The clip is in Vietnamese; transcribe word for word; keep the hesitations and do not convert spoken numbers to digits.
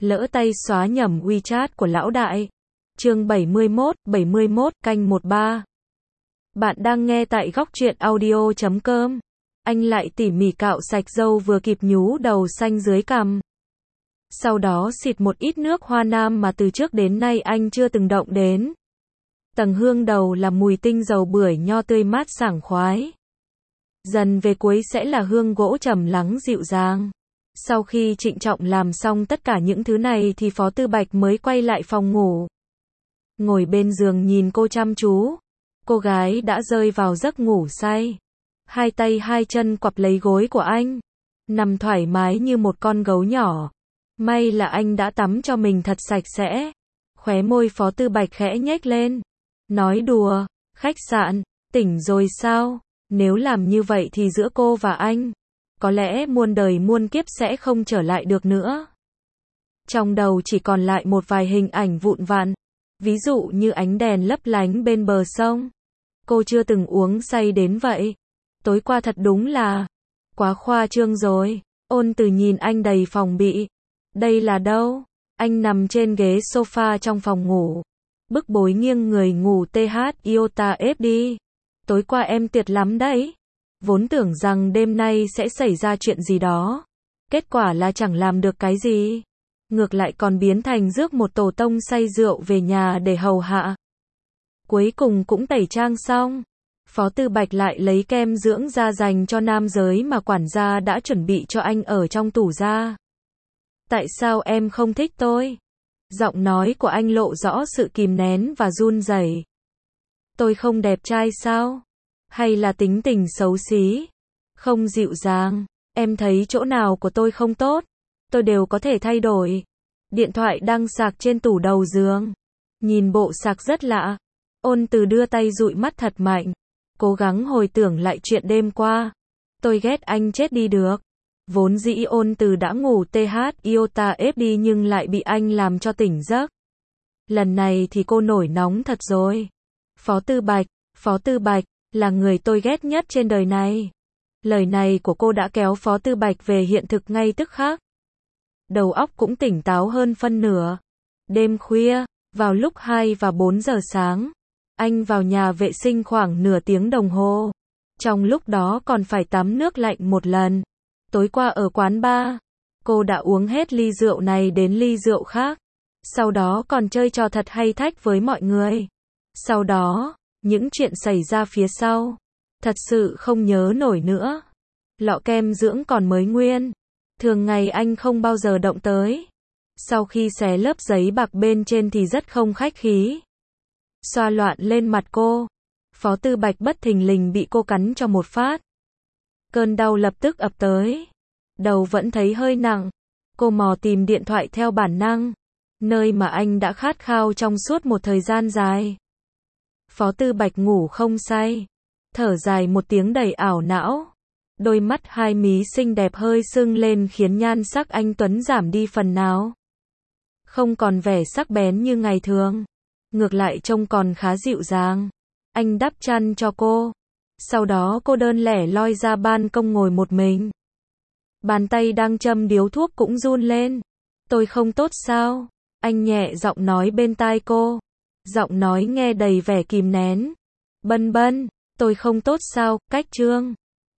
lỡ tay xóa nhầm WeChat của lão đại. Chương bảy mươi mốt, bảy mươi mốt, canh một ba. Bạn đang nghe tại góc truyện audio chấm com. Anh lại tỉ mỉ cạo sạch râu vừa kịp nhú đầu xanh dưới cằm. Sau đó xịt một ít nước hoa nam mà từ trước đến nay anh chưa từng động đến. Tầng hương đầu là mùi tinh dầu bưởi nho tươi mát sảng khoái. Dần về cuối sẽ là hương gỗ trầm lắng dịu dàng. Sau khi trịnh trọng làm xong tất cả những thứ này thì Phó Tư Bạch mới quay lại phòng ngủ. Ngồi bên giường nhìn cô chăm chú. Cô gái đã rơi vào giấc ngủ say. Hai tay hai chân quặp lấy gối của anh. Nằm thoải mái như một con gấu nhỏ. May là anh đã tắm cho mình thật sạch sẽ. Khóe môi Phó Tư Bạch khẽ nhếch lên. Nói đùa, khách sạn, tỉnh rồi sao? Nếu làm như vậy thì giữa cô và anh, có lẽ muôn đời muôn kiếp sẽ không trở lại được nữa. Trong đầu chỉ còn lại một vài hình ảnh vụn vặn. Ví dụ như ánh đèn lấp lánh bên bờ sông. Cô chưa từng uống say đến vậy. Tối qua thật đúng là quá khoa trương rồi. Ôn Từ nhìn anh đầy phòng bị. Đây là đâu? Anh nằm trên ghế sofa trong phòng ngủ. Bức bối nghiêng người ngủ tê hát iota ép đi. Tối qua em tuyệt lắm đấy. Vốn tưởng rằng đêm nay sẽ xảy ra chuyện gì đó. Kết quả là chẳng làm được cái gì. Ngược lại còn biến thành rước một tổ tông say rượu về nhà để hầu hạ. Cuối cùng cũng tẩy trang xong. Phó Tư Bạch lại lấy kem dưỡng da dành cho nam giới mà quản gia đã chuẩn bị cho anh ở trong tủ da. Tại sao em không thích tôi? Giọng nói của anh lộ rõ sự kìm nén và run rẩy. Tôi không đẹp trai sao? Hay là tính tình xấu xí? Không dịu dàng? Em thấy chỗ nào của tôi không tốt? Tôi đều có thể thay đổi. Điện thoại đang sạc trên tủ đầu giường. Nhìn bộ sạc rất lạ. Ôn Từ đưa tay dụi mắt thật mạnh. Cố gắng hồi tưởng lại chuyện đêm qua. Tôi ghét anh chết đi được. Vốn dĩ Ôn Từ đã ngủ tê hát iota ép đi nhưng lại bị anh làm cho tỉnh giấc. Lần này thì cô nổi nóng thật rồi. Phó Tư Bạch, Phó Tư Bạch, là người tôi ghét nhất trên đời này. Lời này của cô đã kéo Phó Tư Bạch về hiện thực ngay tức khắc. Đầu óc cũng tỉnh táo hơn phân nửa. Đêm khuya, vào lúc hai và bốn giờ sáng, anh vào nhà vệ sinh khoảng nửa tiếng đồng hồ. Trong lúc đó còn phải tắm nước lạnh một lần. Tối qua ở quán bar, cô đã uống hết ly rượu này đến ly rượu khác. Sau đó còn chơi trò thật hay thách với mọi người. Sau đó, những chuyện xảy ra phía sau, thật sự không nhớ nổi nữa. Lọ kem dưỡng còn mới nguyên. Thường ngày anh không bao giờ động tới. Sau khi xé lớp giấy bạc bên trên thì rất không khách khí. Xoa loạn lên mặt cô. Phó Tư Bạch bất thình lình bị cô cắn cho một phát. Cơn đau lập tức ập tới. Đầu vẫn thấy hơi nặng. Cô mò tìm điện thoại theo bản năng. Nơi mà anh đã khát khao trong suốt một thời gian dài. Phó Tư Bạch ngủ không say. Thở dài một tiếng đầy ảo não. Đôi mắt hai mí xinh đẹp hơi sưng lên khiến nhan sắc anh tuấn giảm đi phần nào. Không còn vẻ sắc bén như ngày thường. Ngược lại trông còn khá dịu dàng. Anh đắp chăn cho cô. Sau đó cô đơn lẻ loi ra ban công ngồi một mình. Bàn tay đang châm điếu thuốc cũng run lên. Tôi không tốt sao? Anh nhẹ giọng nói bên tai cô. Giọng nói nghe đầy vẻ kìm nén. Bân bân, tôi không tốt sao? Cách Trương.